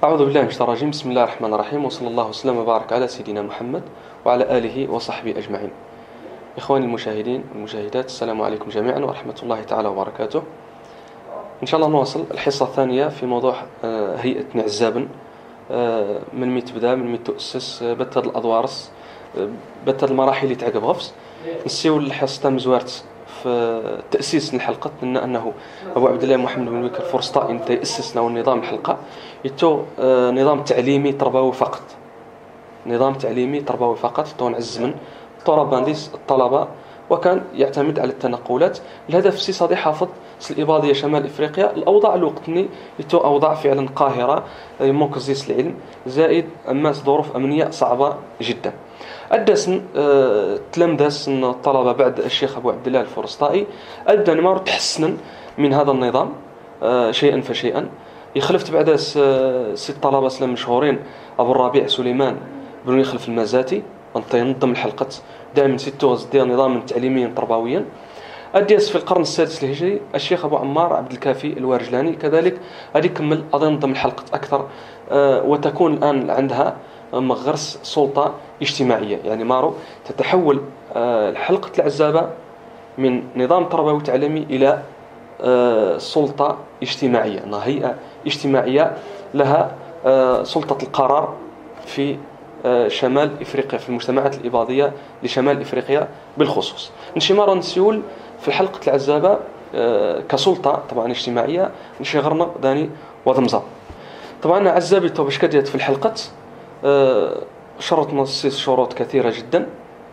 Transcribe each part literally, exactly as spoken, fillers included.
أعوذ بالله من الشيطان الرجيم. بسم الله الرحمن الرحيم، وصلى الله وسلم وبارك على سيدنا محمد وعلى آله وصحبه أجمعين. إخواني المشاهدين والمشاهدات، السلام عليكم جميعا ورحمة الله تعالى وبركاته. إن شاء الله نواصل الحصة الثانية في موضوع هيئة نعزابن، من مي تبدا، من مي تؤسس، بت هاد الأدوارس، بت هاد المراحل اللي تعقب غفص. نسيو الحصة مزوارت في تأسيس الحلقة، إن أنه أبو عبد الله محمد بن بكر فرصتا أنت يأسس له نظام الحلقة يتو نظام تعليمي تربوي فقط، نظام تعليمي تربوي فقط تو نعز من طرابانديس الطلبة، وكان يعتمد على التنقلات. الهدف سي صدي حافظ الإباضية شمال إفريقيا الأوضاع الوقتني يتو أوضاع فعلا قاهرة موكزيس العلم، زائد أماس ظروف أمنية صعبة جدا. أدسن أه تلمدسن الطلبة بعد الشيخ أبو عبد الله الفرسطائي أبدأ نمار تحسنا من هذا النظام أه شيئا فشيئا. يخلفت بعد ست طلبة سلام مشهورين، أبو الربيع سليمان بن يخلف المزاتي أنت ينظم الحلقة دائما ستوز ديال نظاما تعليميا تربويا. أديس في القرن السادس الهجري الشيخ أبو عمار عبد الكافي الوارجلاني كذلك أدي كمل أدي ينظم الحلقة أكثر، أه وتكون الآن عندها مغرس سلطة اجتماعية، يعني مارو تتحول أه حلقة العزابة من نظام تربوي تعليمي إلى أه سلطة اجتماعية، هيئة اجتماعية لها أه سلطة القرار في أه شمال إفريقيا، في المجتمعات الإباضية لشمال إفريقيا بالخصوص. نشي مرة نسيول في حلقة العزابة أه كسلطة طبعا اجتماعية نشي غرنا داني وضمزة. طبعا عزابي تو باش كديت في الحلقة أه شرط نصيص شروط كثيرة جدا.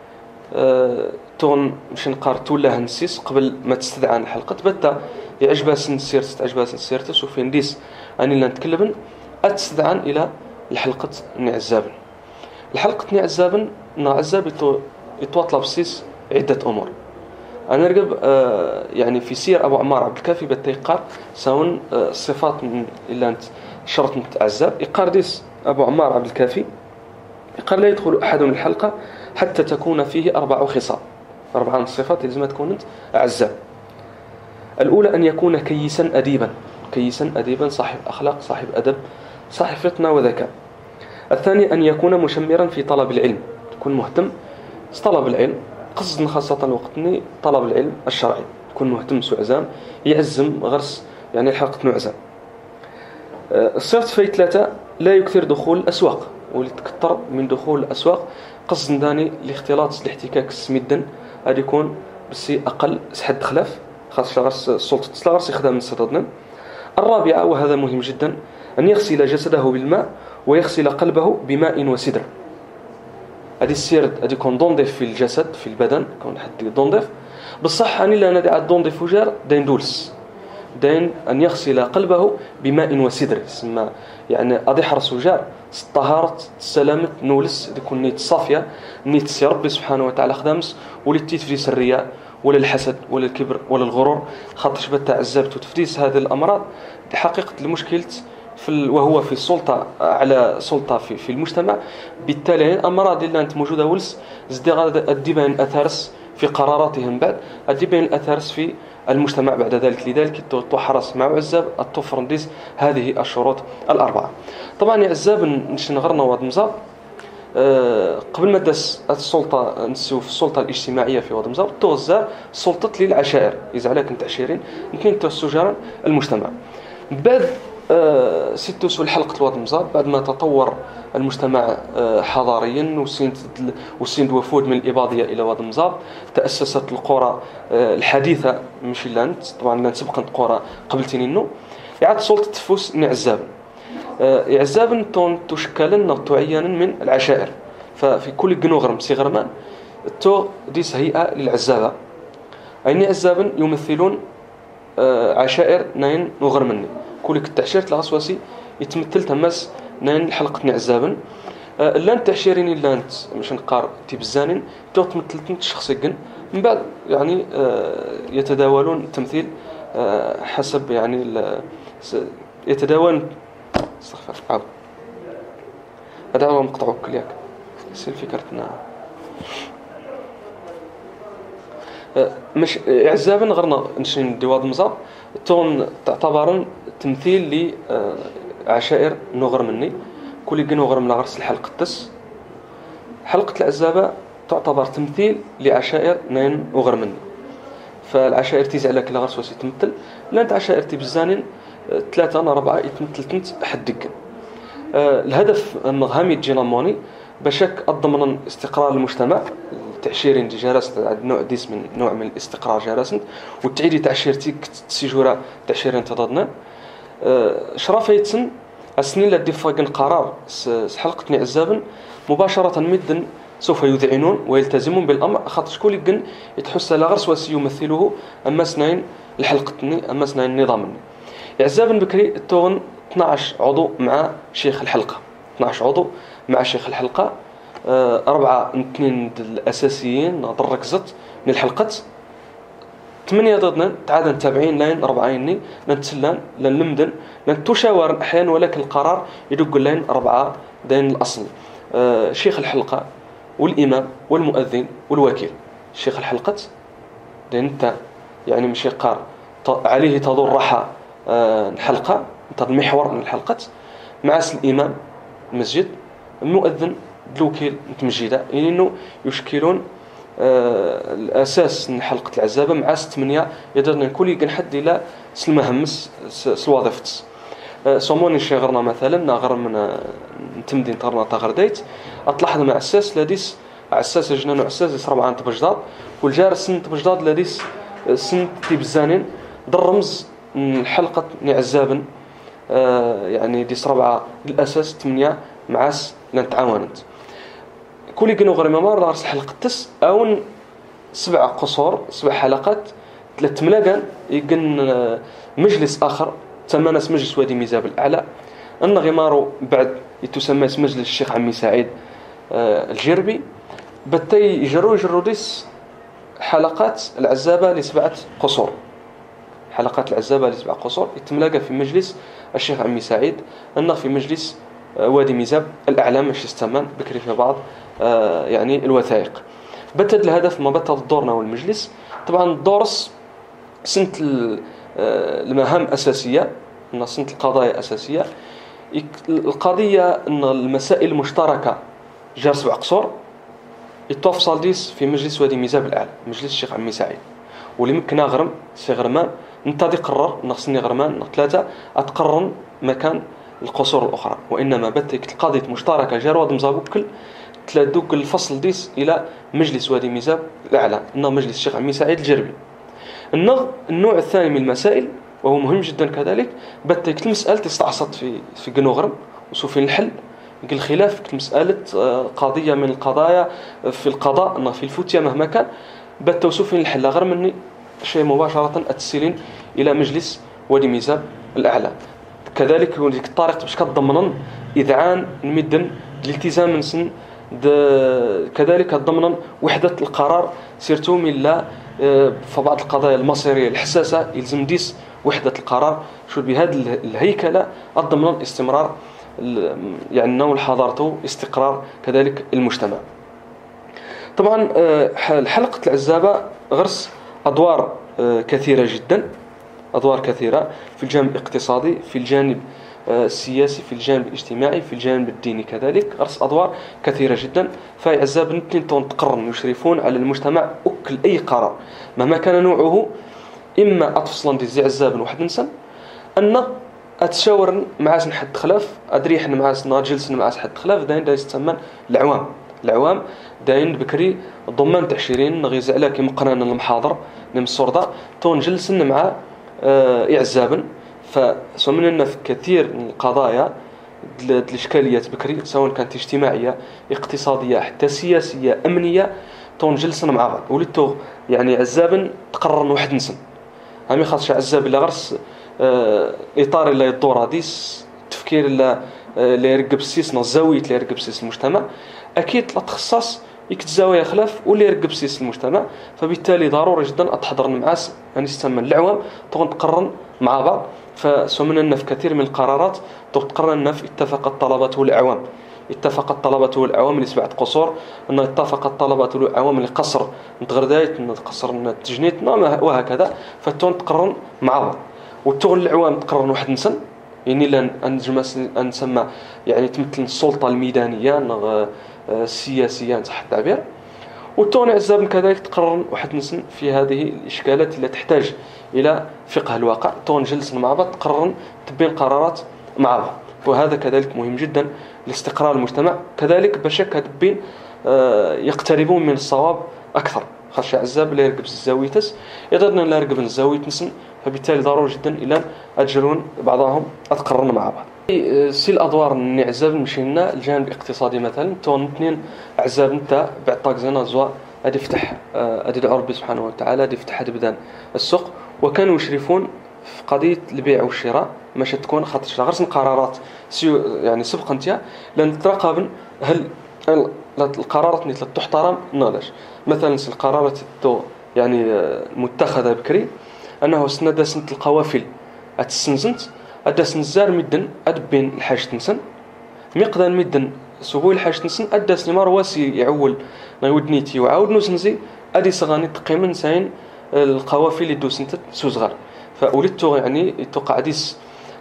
أه تون مش نقار توله نسيس قبل ما تستدعى الحلقة بتا يعجباس نسيرت عجباس نسيرت وفي نديس اني لا نتكلم اتستدعى الى الحلقة نعزابن. الحلقة نعزابن نعزاب يتواطل بسيس عدة امور. انا نرقب أه يعني في سير ابو عمار عبد الكافي بالتيقار ساون أه صفات من الا انت شرط متعزاب يقار ديس ابو عمار عبد الكافي قال لا يدخل أحد من الحلقة حتى تكون فيه أربع خصال، أربعة من الصفات لازم تكون أنت أعزاب. الأولى أن يكون كيسا أديبا، كيسا أديبا صاحب أخلاق صاحب أدب صاحب فطنة وذكاء. الثاني أن يكون مشمرا في طلب العلم، تكون مهتم طلب العلم، قصد خاصة وقتني طلب العلم الشرعي، تكون مهتم سعزام يعزم غرس يعني الحلقة نعزام. الصفة في ثلاثة لا يكثر دخول الأسواق، ولتكثر من دخول الأسواق قصد داني الاختلاط الاحتكاك السميدن هذا يكون بس أقل سحد خلاف خاص غرس السلطة تصل غرس يخدم من صددنا. الرابعة وهذا مهم جدا أن يغسل جسده بالماء ويغسل قلبه بماء وسدر. هذه السير هذه يكون دونضيف في الجسد في البدن يكون حد دونضيف بالصح أني لا ندعى دونضيف وجار دين دولس دين أن يغسل قلبه بماء وسدر يسمى يعني أضي حرس وجار طهارة السلامة نولس تكون نيت صافية نيت سي ربي سبحانه وتعالى خدامس ولي تفريس الرياء ولا الحسد ولا الكبر ولا الغرور خاطرش بتا عزبت وتفريس هذه الأمراض حقيقة المشكلة في ال... وهو في السلطة على سلطة في, في المجتمع. بالتالي الأمراض اللي أنت موجودة ولس زدي غادي الدبان أثارس في قراراتهم بعد الدبان الأثارس في المجتمع بعد ذلك. لذلك تحرص مع عزاب التفرنديس هذه الشروط الأربعة. طبعا عزاب نشنغرنا واد مزاب أه قبل ما دس السلطة نسيو في السلطة الاجتماعية في واد مزاب توزع سلطة للعشائر إذا عليك انت عشيرين يمكن توسجارا المجتمع. بعد أه ستوسو الحلقة الواد مزاب بعد ما تطور المجتمع أه حضاريا وسيند وسيند وفود من الإباضية إلى واد مزاب تأسست القرى أه الحديثة مش لانت طبعا لان سبقت قرى قبل تنينو يعاد سلطة تفوس نعزاب. أه عزاب تون تشكلن وتعينا من العشائر ففي كل جنوغرم سيغرمان تو ديس هيئة للعزابة أي عزاب يمثلون أه عشائر نين نغرمني كلك التعشيرة الغسواسي يتمثل تماس نين حلقة نعزابن أه لان تعشيرين لانت مش نقار تبزانين تو تمثلت شخصيا من بعد يعني أه يتداولون التمثيل أه حسب يعني يتداولون استغفر عاود هذا هو مقطعه كلياك يصير فكرتنا أه مش عزابن غرنا نشين ديواد مزاب تون تعتبرن تمثيل عشائر نغر مني كل جن نغر من غرس الحلقة تس حلقة العزابة تعتبر تمثيل لعشائر نين أغر مني. فالعشائر تيزع لك لغرس وسي تمثل لأنت عشائر تبزانين ثلاثة أنا أربعة يتمثل تنت حدك. أه الهدف النظامي الجيلاموني بشك الضمن استقرار المجتمع تعشيرين دي جالس نوع ديس من نوع من الاستقرار جالس والتعيدي تعشيرتي سيجورا تعشيرين تضادنا أه شرافيتسن السنين التي فاقن قرار حلقة عزابا مباشرة مدن سوف يذعنون ويلتزمون بالأمر خاطر شكون يقن يتحس على غرس وسي يمثله أما سنين الحلقتني أما سنين نظامني عزابا بكري التوغن اثناعش عضو مع شيخ الحلقة اثناعش عضو مع شيخ الحلقة أربعة اثنين الأساسيين نظر ركزت من الحلقة ثمانية ضدنا تعادن تابعين لين أربعيني لن تسلان لن لمدن لن تشاور أحيانا ولكن القرار يدق لين أربعة دين الأصل أه شيخ الحلقة والإمام والمؤذن والوكيل. شيخ الحلقة لأن أنت يعني مش قار عليه تدور راحة أه الحلقة أنت المحور من الحلقة مع الإمام المسجد المؤذن الوكيل متمجدة يعني إنه يشكلون آه الأساس من حلقة العزابة مع ستمنية يقدرنا كل يقن حد إلى سلمهمس سلوظيفتس آه صوموني شغرنا مثلا نغر من آه نتمدين طرنا تغرديت أطلحنا مع أساس لديس أساس جنان أساس يسرب عن تبجداد والجار سن تبجداد لديس سن تبزانين درمز الحلقة عزابا آه يعني ديس ربعة الأساس تمنية معاس لن تعاونت كل يقنوا غير ممار دارس حلقة تس أو سبع قصور سبع حلقات ثلاث ملاقان يقن مجلس آخر تسمى ناس مجلس وادي ميزاب الأعلى أن غمارو بعد يتسمى مجلس الشيخ عمي سعيد الجربي بتي يجروا يجروا ديس حلقات العزابة لسبعة قصور حلقات العزابة لسبع قصور يتملاقى في مجلس الشيخ عمي سعيد أنه في مجلس وادي ميزاب الأعلام مش يستمان بكري في بعض آه يعني الوثائق بتد الهدف ما بتد دورنا والمجلس طبعا الدورس سنة المهام أساسية إن سنة القضايا أساسية القضية إن المسائل المشتركة جار سبع قصور يتوفصل ديس في مجلس وادي ميزاب الأعلى مجلس الشيخ عمي سعيد واللي ممكن أغرم سي غرمان نتادي قرر نخصني غرمان ثلاثة أتقرن مكان القصور الأخرى وإنما بتك القضية مشتركة جارود مزابوكل تلادوك الفصل ديس إلى مجلس وادي ميزاب الأعلى إنه مجلس الشيخ عمي سعيد الجربي. النوع النوع الثاني من المسائل وهو مهم جدا كذلك بتك المسألة تستعصد في في جنوغرم وسوفين الحل يقول الخلاف مسألة قضية من القضايا في القضاء إنه في الفتية مهما كان بتوسوفين الحل غير مني شيء مباشرة أتسلين إلى مجلس وادي ميزاب الأعلى. كذلك هناك الطريقة باش كتضمن إذعان المدن الالتزام من سن كذلك ضمن وحدة القرار سيرتو من لا في بعض القضايا المصيرية الحساسة يلزم ديس وحدة القرار شو بهذه الهيكلة ضمن استمرار يعني نوع حضارته استقرار كذلك المجتمع. طبعا حلقة العزابة غرس أدوار كثيرة جدا أدوار كثيرة في الجانب الاقتصادي في الجانب السياسي في الجانب الاجتماعي في الجانب الديني كذلك غرس أدوار كثيرة جدا فعزاب نتنين تقرن يشرفون على المجتمع أكل أي قرار مهما كان نوعه إما أتفصلا دي زي عزاب واحد نسن أن أتشاور مع سن حد خلاف أدري إحنا مع سن جلسنا مع حد خلاف داين دا يستمن العوام العوام داين بكري ضمان تعشيرين نغيز على كي مقرنا المحاضر نم الصردة تون جلسنا مع إعزابا فسمعنا في كثير من القضايا الإشكاليات بكري سواء كانت اجتماعية اقتصادية حتى سياسية أمنية تون جلسنا مع بعض ولدتو يعني عزابا تقرر واحد نسن همي خاصش عزاب إلا غرس إطار إلا يدور هاديس تفكير إلا اللي يرقب السيس الزاوية اللي يرقب سيس المجتمع أكيد لا تخصص يكتزاوية خلاف واللي يرقب سيس المجتمع فبالتالي ضروري جدا أتحضر معاس يعني يستمر العوام تغن تقرن مع بعض فسمعنا في كثير من القرارات تقررنا في اتفقت طلبات والعوام اتفقت طلبات والعوام اللي سبعة قصور أن اتفقت طلبات والعوام اللي قصر نتغردايت نتقصر التجنيد وهكذا فتون تقرن مع بعض وتغن العوام تقرن واحد نسن يعني لان انجمس ان سمى يعني تمثل السلطه الميدانيه السياسيه تحت التعبير. وتون عزاب كذلك تقرر واحد نسن في هذه الاشكالات التي تحتاج الى فقه الواقع. تون جلسنا مع بعض تقرر تبين قرارات مع بعض، وهذا كذلك مهم جدا لاستقرار المجتمع، كذلك باش كتبين يقتربون من الصواب اكثر. خاصة عزاب لا يرقب الزاويتس يقدرنا لا يرقب الزاوية نسن، فبالتالي ضروري جدا الى اجلون بعضهم اتقررنا مع بعض. سي الادوار ني عزاب مشينا الجانب الاقتصادي مثلا تون اثنين عزاب نتا بعد طاكزنا زوا غادي يفتح غادي يدعو ربي سبحانه وتعالى غادي يفتح بدان السوق، وكانوا يشرفون في قضيه البيع والشراء ماشي تكون خاطر غير قرارات يعني سبق انت لان تراقب هل القرارات اللي تحترم نلاش. مثلا القرارات تو يعني متخذه بكري انه سندا سنه القوافل اتسنزنت ادا سنزار مدن ادبين الحاج تنسن مقدار مدن سبوي الحاج تنسن ادا سنمار واسي يعول نودنيتي وعاود نوسنزي ادي صغاني تقييما ساين القوافل اللي دوسنت سوزغار. فولدتو يعني يتوقع ديس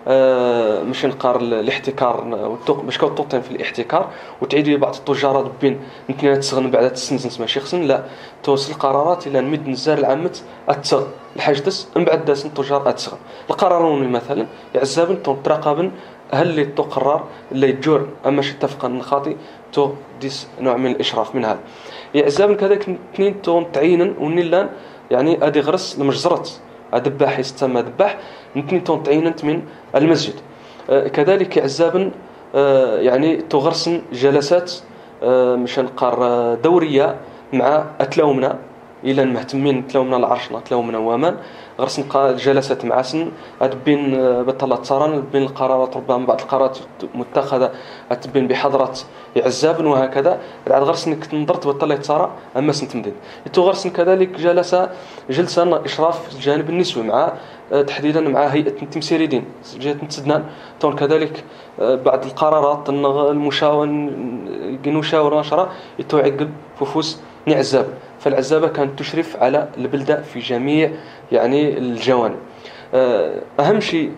آه مش نقار الاحتكار باش كوطوطين في الاحتكار وتعيدوا بعض التجارات بين يمكن تسغن بعد تسنسنس ماشي خصن لا توصل القرارات الى نمد نزار العامت اتسغ الحاج دس من بعد داس التجار اتسغن القرارون مثلا يعزابن تراقبن هل اللي تقرر اللي يجور اما شي اتفق النخاطي تو ديس نوع من الاشراف من هذا يعزابن كذاك اثنين تو تعينن ونيلان يعني ادي غرس المجزرت ادباح يستمى دباح اثنين تو تعيننت من المسجد. آه كذلك عزابن آه يعني تغرسن جلسات آه مشان قار دوريه مع اتلاومنا الى المهتمين تلاومنا العرشنا تلاومنا وامان غرسن جلسات مع سن ادبين بطلات صارن بين القرارات ربما بعض القرارات متخذه اتبين بحضره عزاب وهكذا بعد غرسن نظرت بطلات صار اما سنت مدين تو غرسن كذلك جلسه جلسه اشراف الجانب النسوي مع تحديدا مع هيئه التمثيليين جهه نتسدنان تون كذلك بعض القرارات المشاون ينشاور نشره يتوعقب ففوس نعزاب. فالعزابة كانت تشرف على البلدة في جميع يعني الجوانب. أهم شيء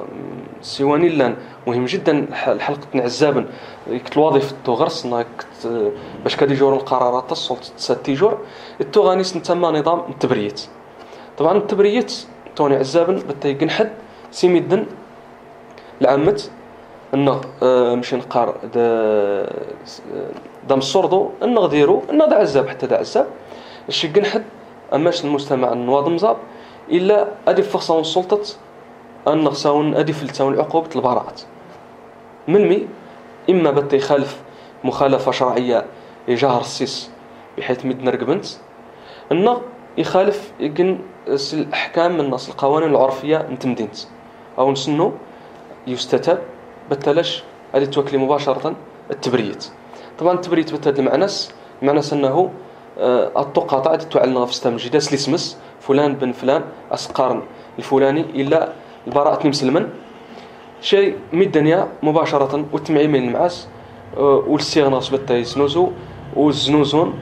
سيواني لان مهم جدا الحلقة نعزابا الوظيفة تغرس باش كادي يجور القرارات السلطة تساتيجور التوغانيس نتسمى نظام التبريت. طبعا التبريت توني عزابا بتيقن حد سيميدن العامة انه مشي نقار دام الصردو انه غديرو انه دا عزاب حتى دا عزاب الشي حد اماش المجتمع النواظم زاب الا ادي فرصه السلطه ان نغساون ادي فلتاون عقوبه البراءات من مي اما بت يخالف مخالفه شرعيه يجاهر السيس بحيث مد نرقبنت انه يخالف يقن الاحكام من النص القوانين العرفيه نتمدينت او نسنو يستتاب بتلاش ادي توكلي مباشره التبريت. طبعا التبريت بتهد المعنس معنس انه التقاطع تعلن في استمجد سلسمس فلان بن فلان اسقارن الفلاني الا البراءه مسلما شيء من الدنيا مباشره والتمعيم من المعاس والسيغناس بالتايسنوزو والزنوزون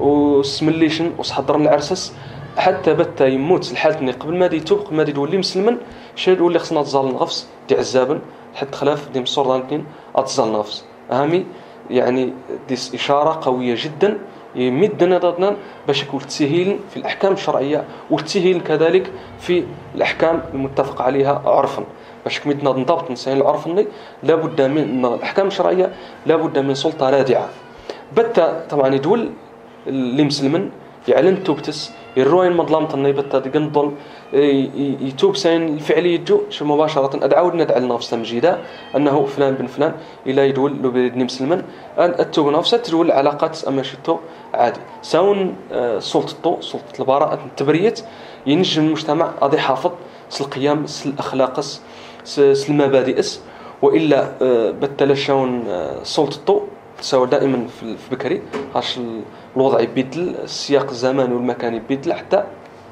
وسمليشن وصحضرن العرسس حتى بتا يموت الحالتني قبل ما يتوب قبل ما يولي مسلما شيء يولي خصنا تزال النفس دي عزابا حتى خلاف دي مصور الاثنين اتزال النفس اهمي يعني ديس اشاره قويه جدا يمدنا ضدنا باش يكون تسهيل في الاحكام الشرعيه والتسهيل كذلك في الاحكام المتفق عليها عرفا باش كمدنا نضبط نسهل العرفني لابد من الاحكام الشرعيه لابد من سلطه رادعه بتا طبعا يدول اللي مسلمن يعلن توبتس الروين مظلمه النيبه تقنضل يتوب سين الفعليه جو شو مباشره ادعود ندعي لنفس مجيده انه فلان بن فلان الى يدول لو بن مسلما التوب نفسه تدول علاقات اما شتو عادي ساون سلطته سلطه البراءه التبريت ينجم المجتمع قضي حافظ القيم الاخلاق المبادئ والا بتلاشون سلطته تساوي دائما في بكري هاش الوضع يبدل السياق الزماني والمكاني يبدل حتى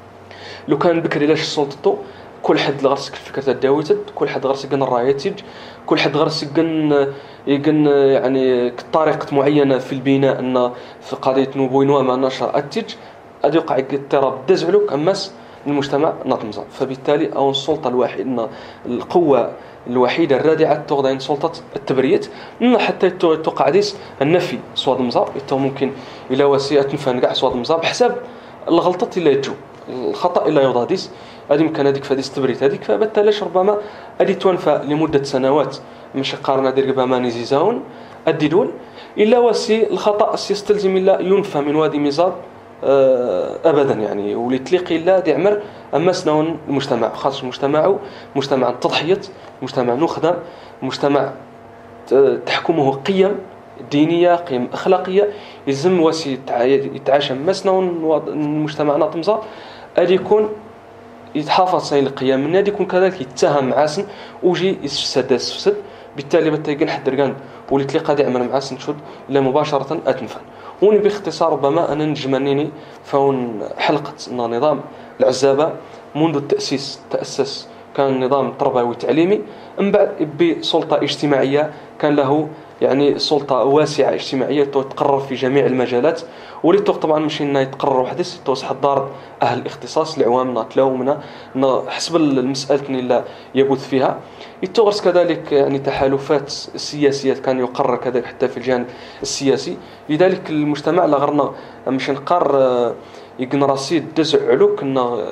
لو كان بكري لاش سلطته كل حد غرسك الفكره الداويتد كل حد غرسك يقن الرايتج كل حد غرسك يقن يقن يعني طريقه معينه في البناء ان في قضيه نوبوينوا ما نشر اتج ادي يوقع اضطراب دزعلوك اماس المجتمع نطمزة. فبالتالي أو السلطة الوحيدة القوة الوحيدة الرادعة تغضين سلطة التبرية إن حتى توقع ديس النفي صواد مزار يتو ممكن إلى وسيلة تنفع نقع صواد مزار بحساب الغلطة اللي يجو الخطأ إلا يضاديس هذه يمكن هذيك فديس تبريت هذيك فبالتالي ربما هذه تنفع لمدة سنوات مش قارنا دير ربما نزيزاون أدي دول إلا وسي الخطأ سيستلزم إلا ينفى من وادي مزار أبدا يعني ولتلقي الله دي عمر أما سنون المجتمع خاص المجتمع مجتمع التضحية مجتمع نخدم مجتمع تحكمه قيم دينية قيم أخلاقية يلزم واسي يتعاشى مسنون المجتمع نطمزة أدي يكون يتحافظ سين القيم من هذا يكون كذلك يتهم معاسن وجي يسفسد يسفسد بالتالي بتيجن حد رجال ولتلقى دي عمر معاسن شد إلا مباشرة أتنفن وني باختصار ربما أنا نجمنيني فون حلقة نظام العزابة منذ التأسيس تأسس كان نظام تربوي تعليمي من بعد بسلطة اجتماعية كان له يعني سلطة واسعة اجتماعية تقرر في جميع المجالات وليتوق طبعا مش إنه يتقرر وحدث توسح دار أهل الاختصاص العوام نتلاومنا حسب المسألة اللي يبث فيها يتغرس كذلك يعني تحالفات سياسية كان يقرر كذلك حتى في الجانب السياسي لذلك المجتمع لغرنا مش نقر يقن رصيد دزع علوك إنه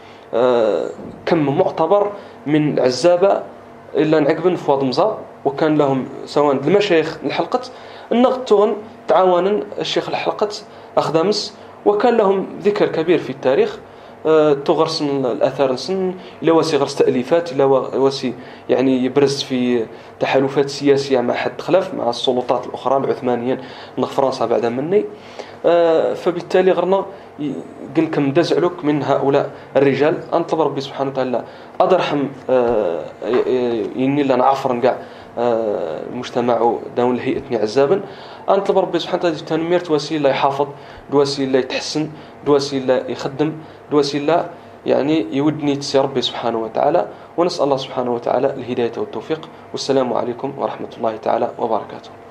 كم معتبر من العزابة إلا نعقبن في واد مزار وكان لهم سواء المشايخ الحلقة النغتون تعاونا الشيخ الحلقة أخدامس وكان لهم ذكر كبير في التاريخ تغرس الأثار نسن إلى وسي غرس تأليفات إلى وسي يعني يبرز في تحالفات سياسية مع حد خلاف مع السلطات الأخرى العثمانيين من فرنسا بعد مني فبالتالي غرنا قلكم دزعلك من هؤلاء الرجال أنطلب ربي سبحانه وتعالى أدرحم يني لنا عفر نقع المجتمع داون الهيئة عزابا أنطلب ربي سبحانه وتعالى تنميرت وسيلة يحافظ دوسيلة يتحسن دوسيلة يخدم دوسيلة يعني يودني تسي ربي سبحانه وتعالى ونسأل الله سبحانه وتعالى الهداية والتوفيق والسلام عليكم ورحمة الله تعالى وبركاته.